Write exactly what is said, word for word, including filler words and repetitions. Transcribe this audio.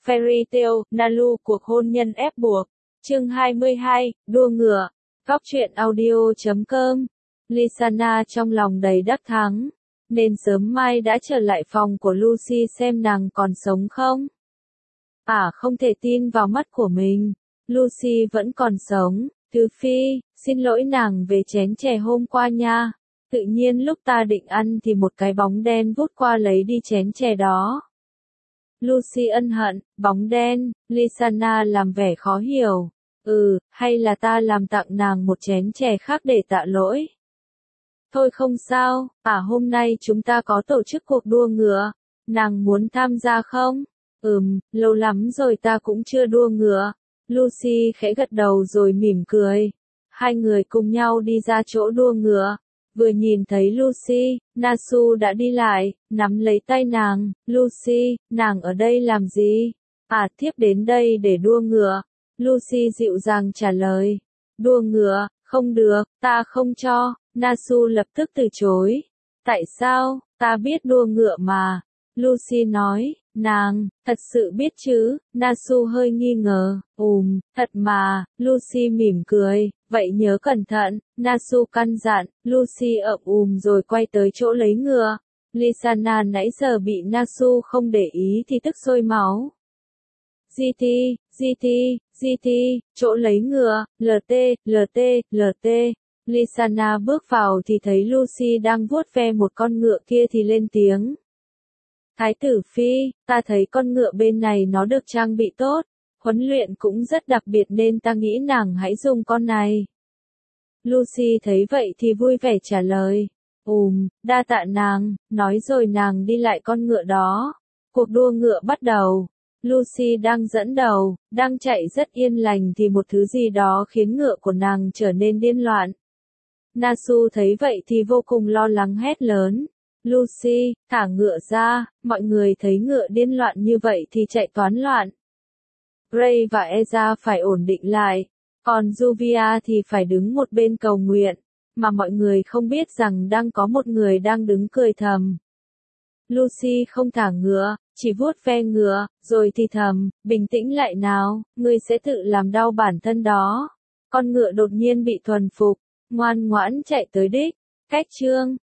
Fairy Tail, Nalu, cuộc hôn nhân ép buộc. Chương hai mươi hai, đua ngựa. Góc truyện audio chấm com. Lysana trong lòng đầy đắc thắng, nên sớm mai đã trở lại phòng của Lucy xem nàng còn sống không. À không thể tin vào mắt của mình, Lucy vẫn còn sống. Tứ Phi, xin lỗi nàng về chén chè hôm qua nha. Tự nhiên lúc ta định ăn thì một cái bóng đen vút qua lấy đi chén chè đó. Lucy ân hận, bóng đen, Lysana làm vẻ khó hiểu. Ừ, hay là ta làm tặng nàng một chén chè khác để tạ lỗi. Thôi không sao, à hôm nay chúng ta có tổ chức cuộc đua ngựa. Nàng muốn tham gia không? Ừm, lâu lắm rồi ta cũng chưa đua ngựa. Lucy khẽ gật đầu rồi mỉm cười. Hai người cùng nhau đi ra chỗ đua ngựa. Vừa nhìn thấy Lucy, Nasu đã đi lại, nắm lấy tay nàng. Lucy, nàng ở đây làm gì? À thiếp đến đây để đua ngựa. Lucy dịu dàng trả lời. Đua ngựa, không được, ta không cho. Nasu lập tức từ chối. Tại sao, ta biết đua ngựa mà. Lucy nói, nàng, thật sự biết chứ. Nasu hơi nghi ngờ. Ùm, thật mà. Lucy mỉm cười. Vậy nhớ cẩn thận. Nasu căn dặn. Lucy ậm ùm rồi quay tới chỗ lấy ngựa. Lysana nãy giờ bị Nasu không để ý thì tức sôi máu. giê tê, giê tê, giê tê, chỗ lấy ngựa, lờ tê, lờ tê, lờ tê. Lysana bước vào thì thấy Lucy đang vuốt ve một con ngựa kia thì lên tiếng. Thái tử Phi, ta thấy con ngựa bên này nó được trang bị tốt, huấn luyện cũng rất đặc biệt nên ta nghĩ nàng hãy dùng con này. Lucy thấy vậy thì vui vẻ trả lời. Ùm, đa tạ nàng, nói rồi nàng đi lại con ngựa đó. Cuộc đua ngựa bắt đầu. Lucy đang dẫn đầu, đang chạy rất yên lành thì một thứ gì đó khiến ngựa của nàng trở nên điên loạn. Nasu thấy vậy thì vô cùng lo lắng hét lớn. Lucy, thả ngựa ra, mọi người thấy ngựa điên loạn như vậy thì chạy toán loạn. Gray và Eza phải ổn định lại, còn Juvia thì phải đứng một bên cầu nguyện, mà mọi người không biết rằng đang có một người đang đứng cười thầm. Lucy không thả ngựa, chỉ vuốt ve ngựa, rồi thì thầm, bình tĩnh lại nào, ngươi sẽ tự làm đau bản thân đó. Con ngựa đột nhiên bị thuần phục, ngoan ngoãn chạy tới đích. Cách chương